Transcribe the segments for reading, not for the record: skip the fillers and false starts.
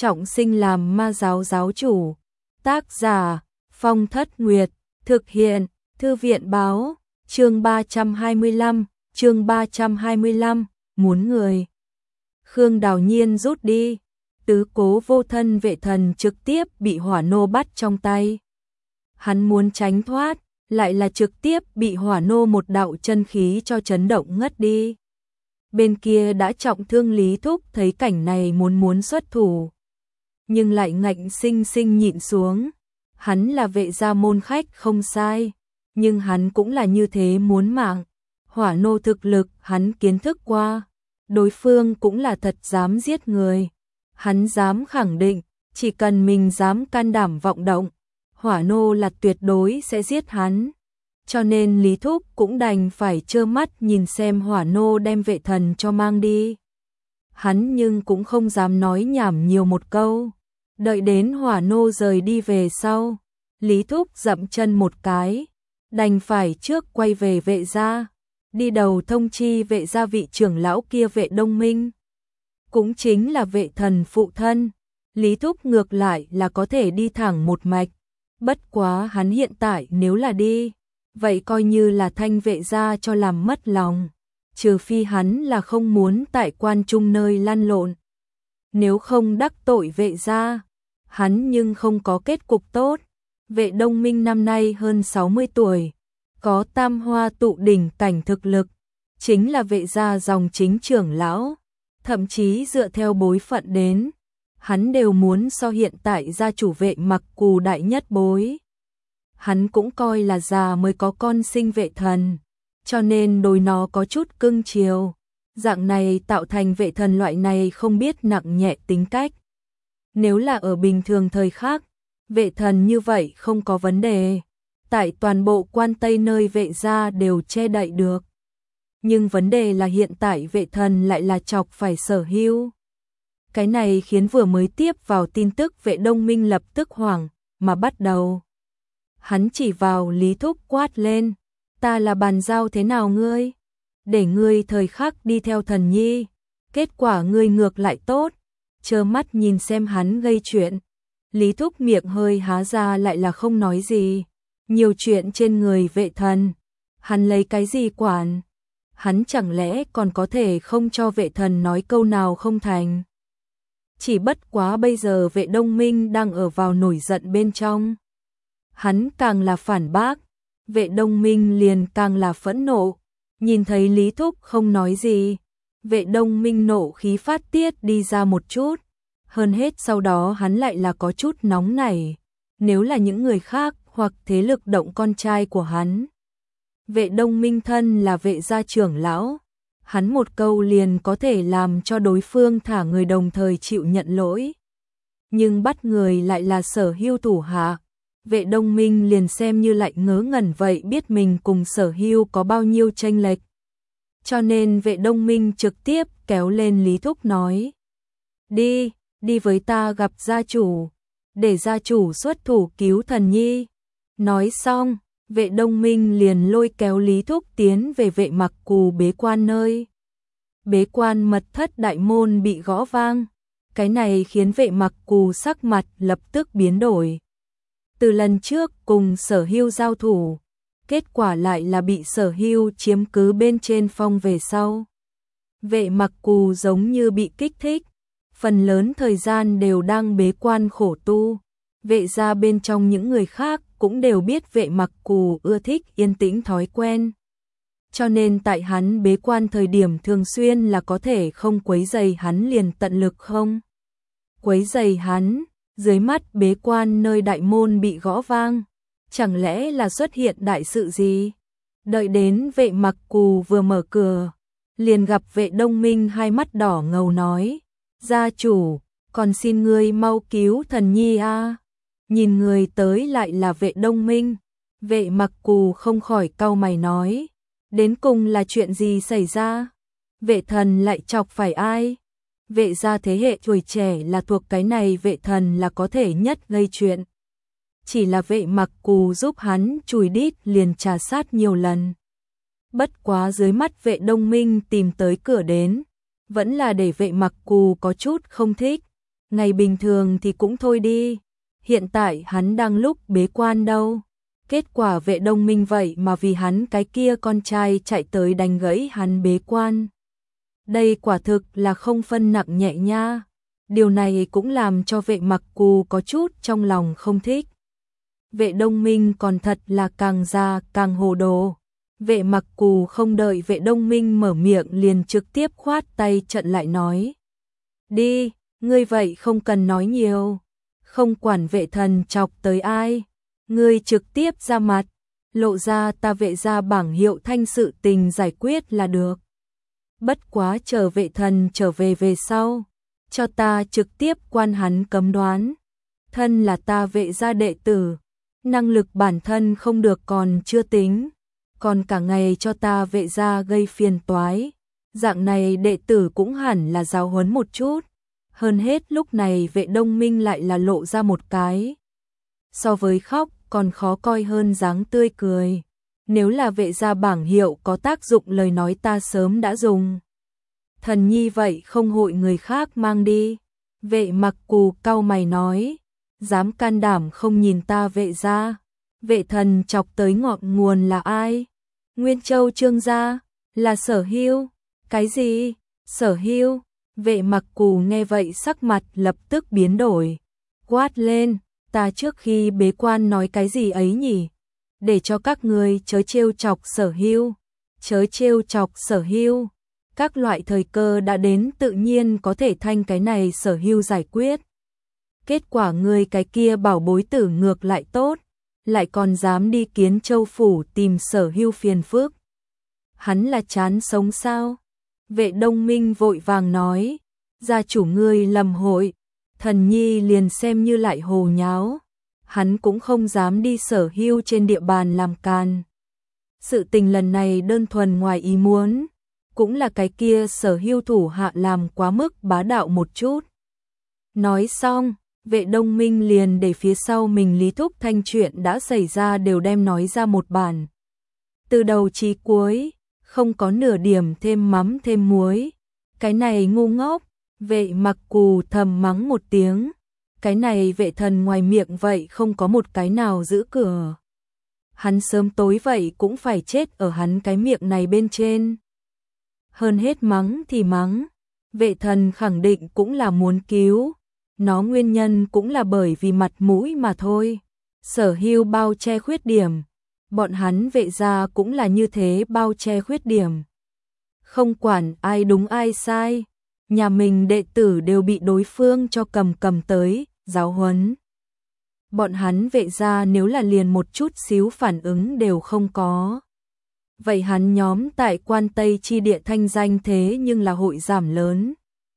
trọng sinh làm ma giáo giáo chủ. Tác giả Phong Thất Nguyệt, thực hiện Thư viện báo, chương 325, muốn người. Khương Đào Nhiên rút đi, tứ cố vô thân vệ thần trực tiếp bị hỏa nô bắt trong tay. Hắn muốn tránh thoát, lại là trực tiếp bị hỏa nô một đạo chân khí cho chấn động ngất đi. Bên kia đã trọng thương Lý Thúc thấy cảnh này muốn xuất thủ, nhưng lại ngạnh sinh sinh nhịn xuống. Hắn là vệ gia môn khách không sai, nhưng hắn cũng là như thế muốn mạng. Hỏa nô thực lực hắn kiến thức qua, đối phương cũng là thật dám giết người. Hắn dám khẳng định, chỉ cần mình dám can đảm vọng động, hỏa nô là tuyệt đối sẽ giết hắn. Cho nên Lý Thúc cũng đành phải trơ mắt nhìn xem hỏa nô đem vệ thần cho mang đi. Hắn nhưng cũng không dám nói nhảm nhiều một câu. Đợi đến hỏa nô rời đi về sau, Lý Thúc dậm chân một cái, đành phải trước quay về vệ gia, đi đầu thông chi vệ gia vị trưởng lão kia Vệ Đông Minh. Cũng chính là vệ thần phụ thân. Lý Thúc ngược lại là có thể đi thẳng một mạch. Bất quá hắn hiện tại nếu là đi, vậy coi như là thanh vệ gia cho làm mất lòng. Trừ phi hắn là không muốn tại quan trung nơi lăn lộn. Nếu không đắc tội vệ gia, hắn nhưng không có kết cục tốt. Vệ Đông Minh năm nay hơn 60 tuổi, có tam hoa tụ đỉnh cảnh thực lực, chính là vệ gia dòng chính trưởng lão. Thậm chí dựa theo bối phận đến, hắn đều muốn so hiện tại gia chủ Vệ Mặc Cù đại nhất bối. Hắn cũng coi là già mới có con sinh vệ thần, cho nên đối nó có chút cưng chiều. Dạng này tạo thành vệ thần loại này không biết nặng nhẹ tính cách. Nếu là ở bình thường thời khác, vệ thần như vậy không có vấn đề. Tại toàn bộ quan Tây nơi vệ gia đều che đậy được. Nhưng vấn đề là hiện tại vệ thần lại là chọc phải Sở Hưu. Cái này khiến vừa mới tiếp vào tin tức Vệ Đông Minh lập tức hoảng mà bắt đầu. Hắn chỉ vào Lý Thúc quát lên, ta là bàn giao thế nào ngươi? Để ngươi thời khắc đi theo thần nhi, kết quả ngươi ngược lại tốt, trơ mắt nhìn xem hắn gây chuyện. Lý Thúc miệng hơi há ra lại là không nói gì. Nhiều chuyện trên người vệ thần, hắn lấy cái gì quản? Hắn chẳng lẽ còn có thể không cho vệ thần nói câu nào không thành? Chỉ bất quá bây giờ Vệ Đông Minh đang ở vào nổi giận bên trong. Hắn càng là phản bác, Vệ Đông Minh liền càng là phẫn nộ. Nhìn thấy Lý Thúc không nói gì, Vệ Đông Minh nộ khí phát tiết đi ra một chút. Hơn hết sau đó hắn lại là có chút nóng nảy. Nếu là những người khác hoặc thế lực động con trai của hắn. Vệ Đông Minh thân là vệ gia trưởng lão, hắn một câu liền có thể làm cho đối phương thả người đồng thời chịu nhận lỗi. Nhưng bắt người lại là Sở Hưu thủ hạ, Vệ Đông Minh liền xem như lại ngớ ngẩn vậy biết mình cùng Sở Hưu có bao nhiêu chênh lệch. Cho nên Vệ Đông Minh trực tiếp kéo lên Lý Thúc nói, đi với ta gặp gia chủ, để gia chủ xuất thủ cứu thần nhi. Nói xong, Vệ Đông Minh liền lôi kéo Lý Thúc tiến về Vệ Mặc Cù bế quan nơi. Bế quan mật thất đại môn bị gõ vang, cái này khiến Vệ Mặc Cù sắc mặt lập tức biến đổi. Từ lần trước cùng Sở Hưu giao thủ, kết quả lại là bị Sở Hưu chiếm cứ bên trên phong về sau. Vệ Mặc Cù giống như bị kích thích, phần lớn thời gian đều đang bế quan khổ tu. Vệ gia bên trong những người khác cũng đều biết Vệ Mặc Cù ưa thích yên tĩnh thói quen. Cho nên tại hắn bế quan thời điểm thường xuyên là có thể không quấy rầy hắn liền tận lực không quấy rầy hắn. Dưới mắt bế quan nơi đại môn bị gõ vang, chẳng lẽ là xuất hiện đại sự gì? Đợi đến Vệ Mặc Cù vừa mở cửa, liền gặp Vệ Đông Minh hai mắt đỏ ngầu nói, gia chủ, còn xin ngươi mau cứu thần nhi a. Nhìn người tới lại là Vệ Đông Minh, Vệ Mặc Cù không khỏi cau mày nói, đến cùng là chuyện gì xảy ra? Vệ thần lại chọc phải ai? Vệ gia thế hệ tuổi trẻ là thuộc cái này vệ thần là có thể nhất gây chuyện. Chỉ là Vệ Mặc Cù giúp hắn chùi đít liền trà sát nhiều lần. Bất quá dưới mắt Vệ Đông Minh tìm tới cửa đến, vẫn là để Vệ Mặc Cù có chút không thích. ngày bình thường thì cũng thôi đi, hiện tại hắn đang lúc bế quan đâu. Kết quả Vệ Đông Minh vậy mà vì hắn cái kia con trai chạy tới đánh gãy hắn bế quan. Đây quả thực là không phân nặng nhẹ nha. Điều này cũng làm cho Vệ Mặc Cù có chút trong lòng không thích. Vệ Đông Minh còn thật là càng già càng hồ đồ. Vệ Mặc Cù không đợi Vệ Đông Minh mở miệng liền trực tiếp khoát tay chặn lại nói. Đi, ngươi vậy không cần nói nhiều. Không quản Vệ Thần chọc tới ai. Ngươi trực tiếp ra mặt, lộ ra ta Vệ gia bảng hiệu thanh sự tình giải quyết là được. Bất quá chờ Vệ Thần trở về sau, cho ta trực tiếp quan hắn cấm đoán. Thân là ta Vệ gia đệ tử, năng lực bản thân không được còn chưa tính, còn cả ngày cho ta Vệ gia gây phiền toái. Dạng này đệ tử cũng hẳn là giáo huấn một chút. Hơn hết lúc này Vệ Đông Minh lại là lộ ra một cái so với khóc còn khó coi hơn dáng tươi cười. Nếu là Vệ gia bảng hiệu có tác dụng lời nói ta sớm đã dùng. Thần nhi vậy không hội người khác mang đi. Vệ Mặc Cù cau mày nói, dám can đảm không nhìn ta Vệ gia. Vệ Thần chọc tới ngọn nguồn là ai? Nguyên Châu Trương gia, là Sở Hưu. Cái gì? Sở Hưu? Vệ Mặc Cù nghe vậy sắc mặt lập tức biến đổi, quát lên, ta trước khi bế quan nói cái gì ấy nhỉ? Để cho các ngươi chớ trêu chọc Sở Hưu, chớ trêu chọc Sở Hưu. Các loại thời cơ đã đến tự nhiên có thể thanh cái này Sở Hưu giải quyết. Kết quả ngươi cái kia bảo bối tử ngược lại tốt, lại còn dám đi Kiến Châu phủ tìm Sở Hưu phiền phức. Hắn là chán sống sao? Vệ Đông Minh vội vàng nói, gia chủ ngươi lầm hội, thần nhi liền xem như lại hồ nháo, hắn cũng không dám đi Sở Hưu trên địa bàn làm càn. Sự tình lần này đơn thuần ngoài ý muốn, cũng là cái kia Sở Hưu thủ hạ làm quá mức bá đạo một chút. Nói xong, Vệ Đông Minh liền để phía sau mình Lý Thúc Thanh chuyện đã xảy ra đều đem nói ra một bản. Từ đầu chí cuối, không có nửa điểm thêm mắm thêm muối. Cái này ngu ngốc. Vệ Mặc Cù thầm mắng một tiếng. Cái này Vệ Thần ngoài miệng vậy không có một cái nào giữ cửa. Hắn sớm tối vậy cũng phải chết ở hắn cái miệng này bên trên. Hơn hết mắng thì mắng, Vệ Thần khẳng định cũng là muốn cứu. Nó nguyên nhân cũng là bởi vì mặt mũi mà thôi. Sở Hưu bao che khuyết điểm, bọn hắn Vệ gia cũng là như thế bao che khuyết điểm. Không quản ai đúng ai sai, nhà mình đệ tử đều bị đối phương cho cầm tới, giáo huấn. Bọn hắn Vệ gia nếu là liền một chút xíu phản ứng đều không có. Vậy hắn nhóm tại Quan Tây chi địa thanh danh thế nhưng là hội giảm lớn.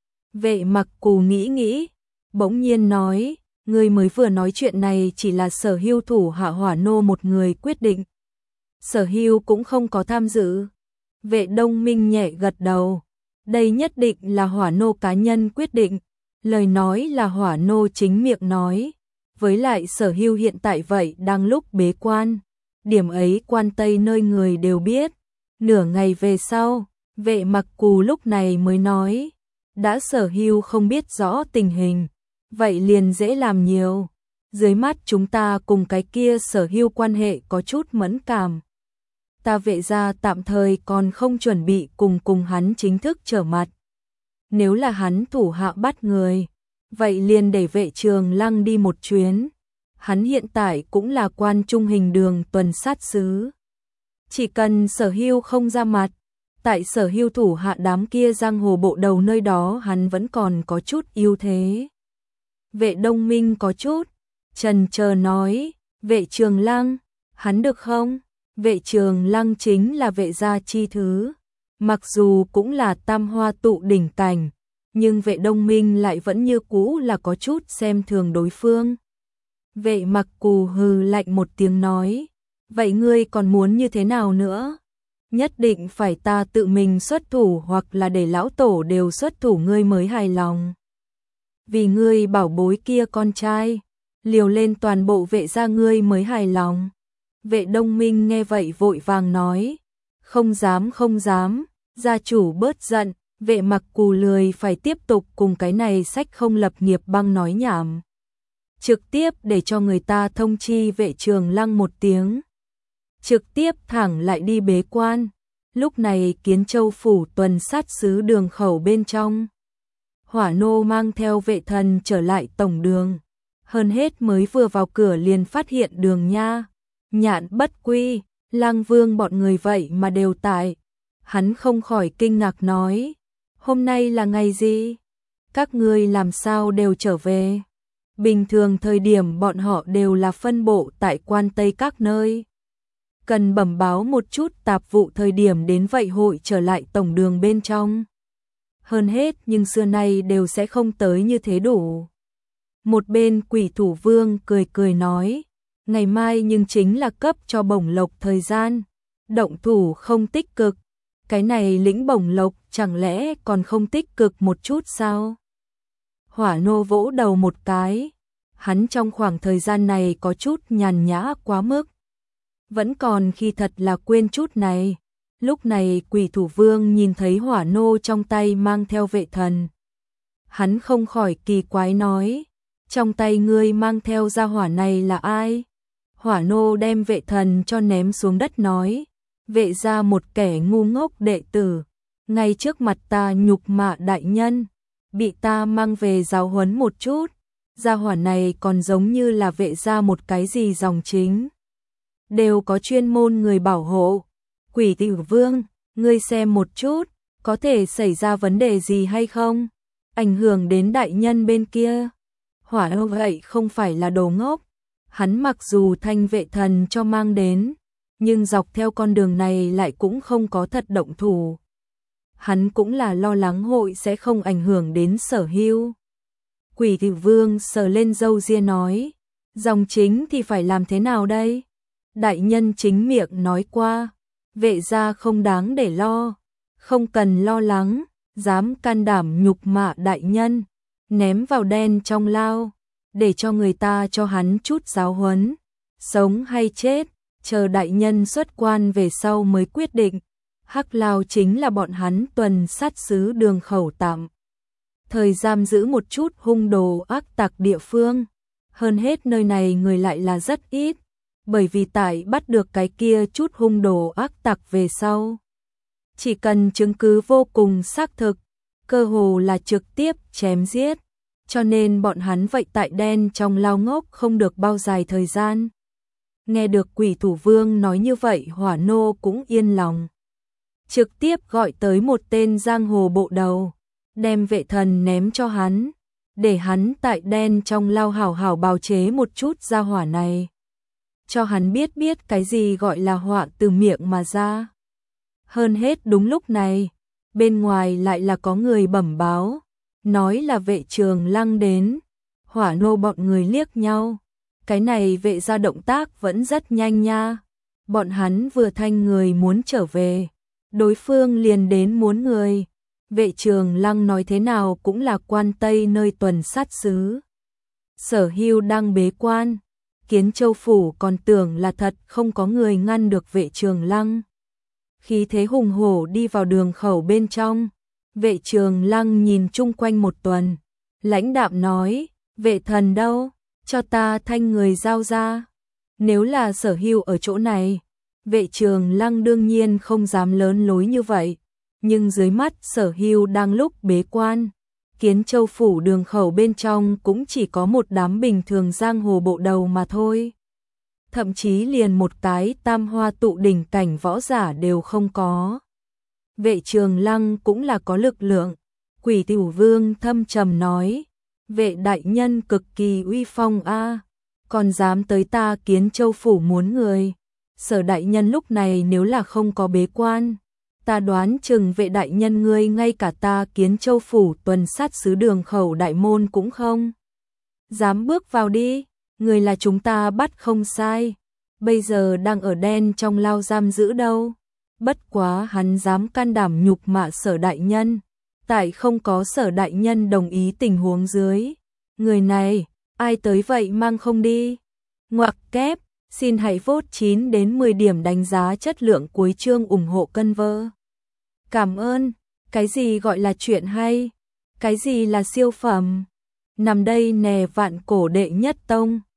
Vệ Mặc Cù nghĩ, bỗng nhiên nói, người mới vừa nói chuyện này chỉ là Sở Hưu thủ hạ Hỏa nô một người quyết định. Sở Hưu cũng không có tham dự. Vệ Đông Minh nhẹ gật đầu. Đây nhất định là Hỏa nô cá nhân quyết định. Lời nói là Hỏa nô chính miệng nói. Với lại Sở Hưu hiện tại vậy đang lúc bế quan. Điểm ấy Quan Tây nơi người đều biết. Nửa ngày về sau, Vệ Mặc Cù lúc này mới nói. Đã Sở Hưu không biết rõ tình hình, vậy liền dễ làm nhiều. Dưới mắt chúng ta cùng cái kia Sở Hưu quan hệ có chút mẫn cảm. Ta Vệ gia tạm thời còn không chuẩn bị cùng hắn chính thức trở mặt. Nếu là hắn thủ hạ bắt người, vậy liền để Vệ Trường Lăng đi một chuyến. Hắn hiện tại cũng là quan trung hình đường tuần sát sứ. Chỉ cần Sở Hưu không ra mặt, tại Sở Hưu thủ hạ đám kia giang hồ bộ đầu nơi đó hắn vẫn còn có chút ưu thế. Vệ Đông Minh có chút chần chờ nói, Vệ Trường Lăng, hắn được không? Vệ Trường Lăng chính là Vệ gia chi thứ, mặc dù cũng là tam hoa tụ đỉnh cảnh, nhưng Vệ Đông Minh lại vẫn như cũ là có chút xem thường đối phương. Vệ Mặc Cù hừ lạnh một tiếng nói, vậy ngươi còn muốn như thế nào nữa? Nhất định phải ta tự mình xuất thủ hoặc là để lão tổ đều xuất thủ ngươi mới hài lòng. Vì ngươi bảo bối kia con trai, liều lên toàn bộ Vệ gia ngươi mới hài lòng. Vệ Đông Minh nghe vậy vội vàng nói, không dám, gia chủ bớt giận. Vệ Mặc cù lười phải tiếp tục cùng cái này sách không lập nghiệp băng nói nhảm. Trực tiếp để cho người ta thông chi Vệ Trường Lăng một tiếng. Trực tiếp thẳng lại đi bế quan. Lúc này Kiến Châu phủ tuần sát sứ đường khẩu bên trong. Hỏa nô mang theo vệ thần trở lại tổng đường. Hơn hết mới vừa vào cửa liền phát hiện Đường Nha, Nhạn Bất Quy, Lăng Vương bọn người vậy mà đều tại. Hắn không khỏi kinh ngạc nói, hôm nay là ngày gì? Các ngươi làm sao đều trở về? Bình thường thời điểm bọn họ đều là phân bộ tại quan Tây các nơi. Cần bẩm báo một chút tạp vụ thời điểm đến vậy hội trở lại tổng đường bên trong. Hơn hết nhưng xưa nay đều sẽ không tới như thế đủ. Một bên Quỷ Thủ Vương cười cười nói, ngày mai nhưng chính là cấp cho bổng lộc thời gian, động thủ không tích cực, cái này lĩnh bổng lộc chẳng lẽ còn không tích cực một chút sao? Hỏa nô vỗ đầu một cái, hắn trong khoảng thời gian này có chút nhàn nhã quá mức. Vẫn còn khi thật là quên chút này. Lúc này Quỷ Thủ Vương nhìn thấy hỏa nô trong tay mang theo vệ thần. Hắn không khỏi kỳ quái nói, trong tay ngươi mang theo gia hỏa này là ai? Hỏa nô đem vệ thần cho ném xuống đất nói, vệ ra một kẻ ngu ngốc đệ tử, ngay trước mặt ta nhục mạ đại nhân, bị ta mang về giáo huấn một chút, gia hỏa này còn giống như là vệ ra một cái gì dòng chính. Đều có chuyên môn người bảo hộ. Quỷ Tử Vương, ngươi xem một chút, có thể xảy ra vấn đề gì hay không? Ảnh hưởng đến đại nhân bên kia. Hỏa nô vậy không phải là đồ ngốc. Hắn mặc dù thanh vệ thần cho mang đến, nhưng dọc theo con đường này lại cũng không có thật động thủ. Hắn cũng là lo lắng hội sẽ không ảnh hưởng đến Sở Hưu. Quỷ Tử Vương sờ lên râu ria nói, dòng chính thì phải làm thế nào đây? Đại nhân chính miệng nói qua, vệ gia không đáng để lo, không cần lo lắng, dám can đảm nhục mạ đại nhân, ném vào đen trong lao, để cho người ta cho hắn chút giáo huấn, sống hay chết, chờ đại nhân xuất quan về sau mới quyết định. Hắc lao chính là bọn hắn tuần sát sứ đường khẩu tạm thời giam giữ một chút hung đồ ác tặc địa phương, hơn hết nơi này người lại là rất ít. Bởi vì tại bắt được cái kia chút hung đồ ác tặc về sau, chỉ cần chứng cứ vô cùng xác thực, cơ hồ là trực tiếp chém giết, cho nên bọn hắn vậy tại đen trong lao ngốc không được bao dài thời gian. Nghe được Quỷ Thủ Vương nói như vậy, hỏa nô cũng yên lòng. Trực tiếp gọi tới một tên giang hồ bộ đầu, đem vệ thần ném cho hắn, để hắn tại đen trong lao hảo hảo bào chế một chút gia hỏa này. Cho hắn biết cái gì gọi là họa từ miệng mà ra. Hơn hết đúng lúc này, bên ngoài lại là có người bẩm báo, nói là Vệ Trường Lăng đến. Hỏa nô bọn người liếc nhau, cái này vệ ra động tác vẫn rất nhanh nha. Bọn hắn vừa thanh người muốn trở về, đối phương liền đến muốn người. Vệ Trường Lăng nói thế nào cũng là quan Tây nơi tuần sát sứ. Sở Hưu đang bế quan. Kiến Châu phủ còn tưởng là thật không có người ngăn được Vệ Trường Lăng. Khí thế hùng hổ đi vào đường khẩu bên trong. Vệ Trường Lăng nhìn chung quanh một tuần, lãnh đạm nói, vệ thần đâu, cho ta thanh người giao ra. Nếu là Sở Hưu ở chỗ này, Vệ Trường Lăng đương nhiên không dám lớn lối như vậy, nhưng dưới mắt Sở Hưu đang lúc bế quan. Kiến Châu phủ đường khẩu bên trong cũng chỉ có một đám bình thường giang hồ bộ đầu mà thôi. Thậm chí liền một cái tam hoa tụ đỉnh cảnh võ giả đều không có. Vệ Trường Lăng cũng là có lực lượng. Quỷ Tử Vương thâm trầm nói, vệ đại nhân cực kỳ uy phong a, còn dám tới ta Kiến Châu phủ muốn người. Sở đại nhân lúc này nếu là không có bế quan, ta đoán chừng vệ đại nhân ngươi ngay cả ta Kiến Châu phủ tuần sát sứ đường khẩu đại môn cũng không dám bước vào đi, người là chúng ta bắt không sai, bây giờ đang ở đen trong lao giam giữ đâu. Bất quá hắn dám can đảm nhục mạ Sở đại nhân, tại không có Sở đại nhân đồng ý tình huống dưới, người này ai tới vậy mang không đi. Ngoặc kép, xin hãy vote 9 đến 10 điểm đánh giá chất lượng cuối chương ủng hộ Cân Vơ. Cảm ơn. Cái gì gọi là chuyện hay? Cái gì là siêu phẩm? Nằm đây nè vạn cổ đệ nhất tông.